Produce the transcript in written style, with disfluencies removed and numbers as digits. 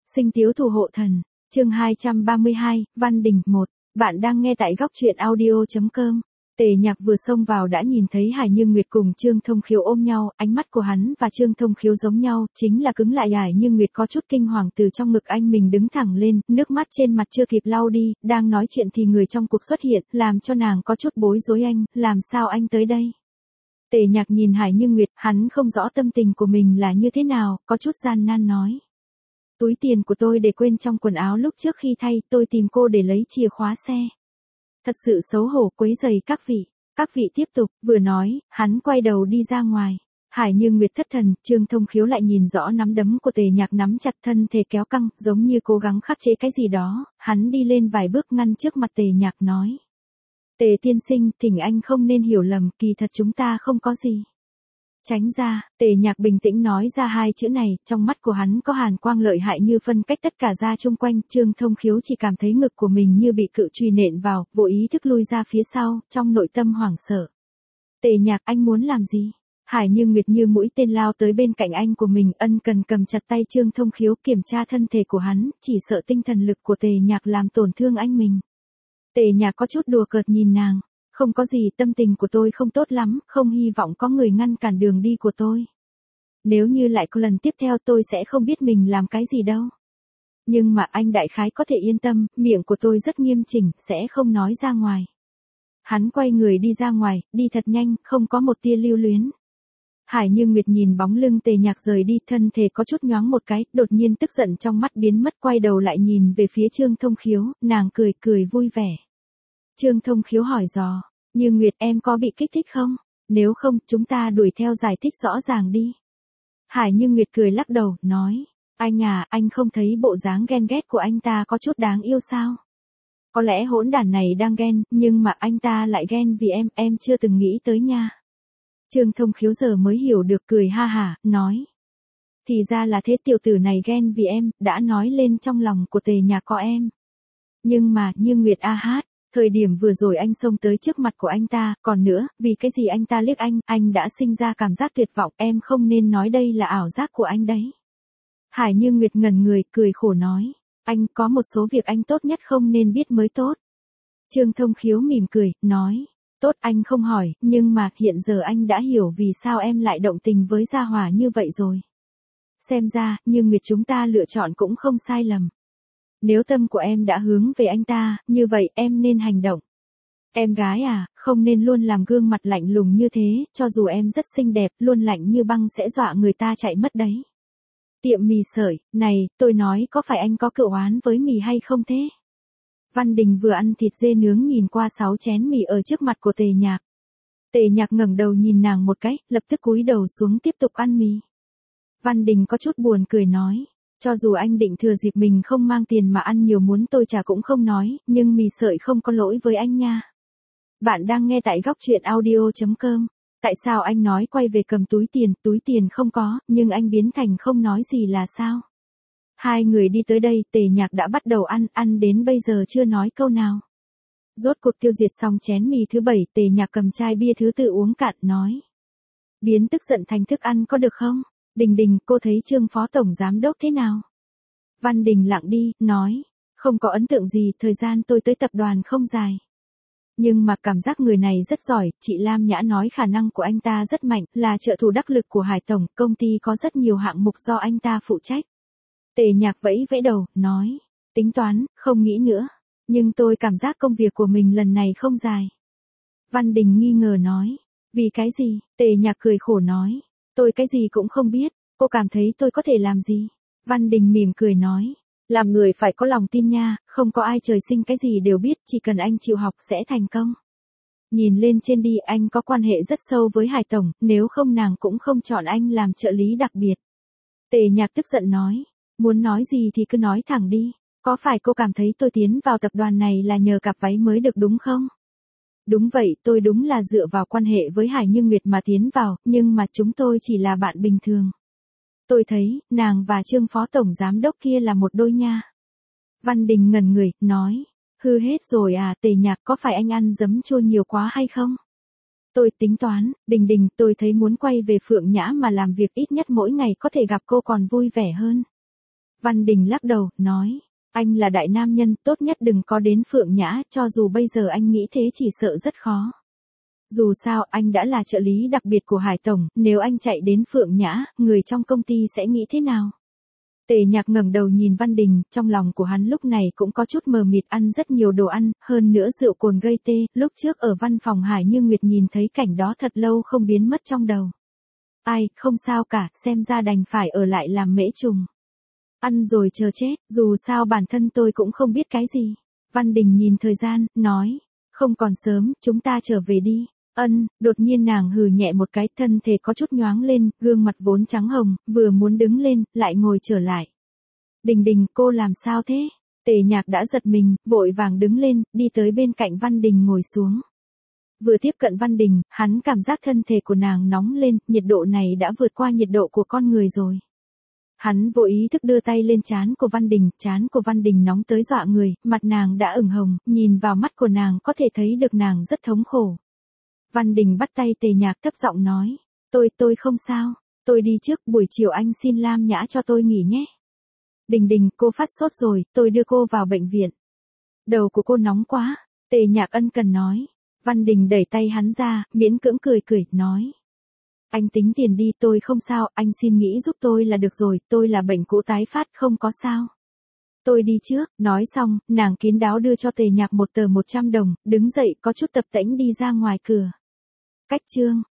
Sinh tiếu thủ hộ thần, chương 232, Văn Đình 1, bạn đang nghe tại góc truyện audio.com. Tề Nhạc vừa xông vào đã nhìn thấy Hải Như Nguyệt cùng Trương Thông Khiếu ôm nhau, ánh mắt của hắn và Trương Thông Khiếu giống nhau, chính là cứng lại. Hải Như Nguyệt có chút kinh hoàng từ trong ngực anh mình đứng thẳng lên, nước mắt trên mặt chưa kịp lau đi, đang nói chuyện thì người trong cuộc xuất hiện, làm cho nàng có chút bối rối. Anh, làm sao anh tới đây? Tề Nhạc nhìn Hải Như Nguyệt, hắn không rõ tâm tình của mình là như thế nào, có chút gian nan nói. Túi tiền của tôi để quên trong quần áo lúc trước khi thay, tôi tìm cô để lấy chìa khóa xe. Thật sự xấu hổ, quấy rầy các vị. Các vị tiếp tục, vừa nói, hắn quay đầu đi ra ngoài. Hải Như Nguyệt thất thần, Trương Thông Khiếu lại nhìn rõ nắm đấm của Tề Nhạc nắm chặt, thân thể kéo căng, giống như cố gắng khắc chế cái gì đó, hắn đi lên vài bước ngăn trước mặt Tề Nhạc nói. Tề tiên sinh, thỉnh anh không nên hiểu lầm, kỳ thật chúng ta không có gì. Tránh ra, Tề Nhạc bình tĩnh nói ra hai chữ này, trong mắt của hắn có hàn quang lợi hại như phân cách tất cả ra chung quanh. Trương Thông Khiếu chỉ cảm thấy ngực của mình như bị cự chùy nện vào, vô ý thức lui ra phía sau, trong nội tâm hoảng sợ. Tề Nhạc, anh muốn làm gì? Hải Như Nguyệt như mũi tên lao tới bên cạnh anh của mình, ân cần cầm chặt tay Trương Thông Khiếu, kiểm tra thân thể của hắn, chỉ sợ tinh thần lực của Tề Nhạc làm tổn thương anh mình. Tề Nhạc có chút đùa cợt nhìn nàng. Không có gì, tâm tình của tôi không tốt lắm, không hy vọng có người ngăn cản đường đi của tôi. Nếu như lại có lần tiếp theo tôi sẽ không biết mình làm cái gì đâu. Nhưng mà anh đại khái có thể yên tâm, miệng của tôi rất nghiêm chỉnh, sẽ không nói ra ngoài. Hắn quay người đi ra ngoài, đi thật nhanh, không có một tia lưu luyến. Hải Như Nguyệt nhìn bóng lưng Tề Nhạc rời đi, thân thể có chút nhoáng một cái, đột nhiên tức giận trong mắt biến mất, quay đầu lại nhìn về phía Trương Thông Khiếu, nàng cười cười vui vẻ. Trương Thông Khiếu hỏi dò, Như Nguyệt em có bị kích thích không? Nếu không, chúng ta đuổi theo giải thích rõ ràng đi. Hải Như Nguyệt cười lắc đầu, nói, anh à, anh không thấy bộ dáng ghen ghét của anh ta có chút đáng yêu sao? Có lẽ hỗn đản này đang ghen, nhưng mà anh ta lại ghen vì em chưa từng nghĩ tới nha. Trương Thông Khiếu giờ mới hiểu được, cười ha hả, nói. Thì ra là thế, tiểu tử này ghen vì em, đã nói lên trong lòng của Tề Nhạc có em. Nhưng mà, Như Nguyệt a hát. Thời điểm vừa rồi anh xông tới trước mặt của anh ta, còn nữa, vì cái gì anh ta liếc anh đã sinh ra cảm giác tuyệt vọng, em không nên nói đây là ảo giác của anh đấy. Hải Như Nguyệt ngẩn người, cười khổ nói, anh có một số việc anh tốt nhất không nên biết mới tốt. Trương Thông Khiếu mỉm cười, nói, tốt anh không hỏi, nhưng mà hiện giờ anh đã hiểu vì sao em lại động tình với Gia Hòa như vậy rồi. Xem ra, Như Nguyệt chúng ta lựa chọn cũng không sai lầm. Nếu tâm của em đã hướng về anh ta, như vậy em nên hành động. Em gái à, không nên luôn làm gương mặt lạnh lùng như thế, cho dù em rất xinh đẹp, luôn lạnh như băng sẽ dọa người ta chạy mất đấy. Tiệm mì sợi, này, tôi nói có phải anh có cựu oán với mì hay không thế? Văn Đình vừa ăn thịt dê nướng nhìn qua 6 chén mì ở trước mặt của Tề Nhạc. Tề Nhạc ngẩng đầu nhìn nàng một cái, lập tức cúi đầu xuống tiếp tục ăn mì. Văn Đình có chút buồn cười nói. Cho dù anh định thừa dịp mình không mang tiền mà ăn nhiều muốn tôi trả cũng không nói, nhưng mì sợi không có lỗi với anh nha. Bạn đang nghe tại góc truyện audio.com. Tại sao anh nói quay về cầm túi tiền không có, nhưng anh biến thành không nói gì là sao? Hai người đi tới đây, Tề Nhạc đã bắt đầu ăn đến bây giờ chưa nói câu nào. Rốt cuộc tiêu diệt xong chén mì thứ 7, Tề Nhạc cầm chai bia thứ 4 uống cạn, nói. Biến tức giận thành thức ăn có được không? Đình, cô thấy Trương Phó Tổng Giám Đốc thế nào? Văn Đình lặng đi, nói, không có ấn tượng gì, thời gian tôi tới tập đoàn không dài. Nhưng mà cảm giác người này rất giỏi, chị Lam Nhã nói khả năng của anh ta rất mạnh, là trợ thủ đắc lực của Hải Tổng, công ty có rất nhiều hạng mục do anh ta phụ trách. Tề Nhạc vẫy đầu, nói, tính toán, không nghĩ nữa, nhưng tôi cảm giác công việc của mình lần này không dài. Văn Đình nghi ngờ nói, vì cái gì? Tề Nhạc cười khổ nói. Tôi cái gì cũng không biết, cô cảm thấy tôi có thể làm gì? Văn Đình mỉm cười nói, làm người phải có lòng tin nha, không có ai trời sinh cái gì đều biết, chỉ cần anh chịu học sẽ thành công. Nhìn lên trên đi, anh có quan hệ rất sâu với Hải Tổng, nếu không nàng cũng không chọn anh làm trợ lý đặc biệt. Tề Nhạc tức giận nói, muốn nói gì thì cứ nói thẳng đi, có phải cô cảm thấy tôi tiến vào tập đoàn này là nhờ cặp váy mới được đúng không? Đúng vậy, tôi đúng là dựa vào quan hệ với Hải Như Nguyệt mà tiến vào, nhưng mà chúng tôi chỉ là bạn bình thường. Tôi thấy, nàng và Trương Phó Tổng Giám Đốc kia là một đôi nha. Văn Đình ngẩn người, nói, hư hết rồi à? Tề Nhạc, có phải anh ăn giấm chua nhiều quá hay không? Tôi tính toán, Đình, tôi thấy muốn quay về Phượng Nhã mà làm việc ít nhất mỗi ngày có thể gặp cô còn vui vẻ hơn. Văn Đình lắc đầu, nói. Anh là đại nam nhân, tốt nhất đừng có đến Phượng Nhã, cho dù bây giờ anh nghĩ thế chỉ sợ rất khó. Dù sao, anh đã là trợ lý đặc biệt của Hải Tổng, nếu anh chạy đến Phượng Nhã, người trong công ty sẽ nghĩ thế nào? Tề Nhạc ngẩng đầu nhìn Văn Đình, trong lòng của hắn lúc này cũng có chút mờ mịt, ăn rất nhiều đồ ăn, hơn nữa rượu cồn gây tê, lúc trước ở văn phòng Hải Như Nguyệt nhìn thấy cảnh đó thật lâu không biến mất trong đầu. Ai, không sao cả, xem ra đành phải ở lại làm mễ trùng. Ăn rồi chờ chết, dù sao bản thân tôi cũng không biết cái gì. Văn Đình nhìn thời gian, nói, không còn sớm, chúng ta trở về đi. Đột nhiên nàng hừ nhẹ một cái, thân thể có chút nhoáng lên, gương mặt vốn trắng hồng, vừa muốn đứng lên, lại ngồi trở lại. Đình Đình, cô làm sao thế? Tề Nhạc đã giật mình, vội vàng đứng lên, đi tới bên cạnh Văn Đình ngồi xuống. Vừa tiếp cận Văn Đình, hắn cảm giác thân thể của nàng nóng lên, nhiệt độ này đã vượt qua nhiệt độ của con người rồi. Hắn vô ý thức đưa tay lên trán của Văn Đình nóng tới dọa người, mặt nàng đã ửng hồng, nhìn vào mắt của nàng có thể thấy được nàng rất thống khổ. Văn Đình bắt tay Tề Nhạc thấp giọng nói, tôi không sao, tôi đi trước, buổi chiều anh xin Lam Nhã cho tôi nghỉ nhé. Đình, cô phát sốt rồi, tôi đưa cô vào bệnh viện. Đầu của cô nóng quá, Tề Nhạc ân cần nói. Văn Đình đẩy tay hắn ra, miễn cưỡng cười, nói. Anh tính tiền đi, tôi không sao, anh xin nghĩ giúp tôi là được rồi, tôi là bệnh cũ tái phát, không có sao. Tôi đi trước, nói xong, nàng kín đáo đưa cho Tề Nhạc một tờ 100 đồng, đứng dậy có chút tập tễnh đi ra ngoài cửa. Cách chương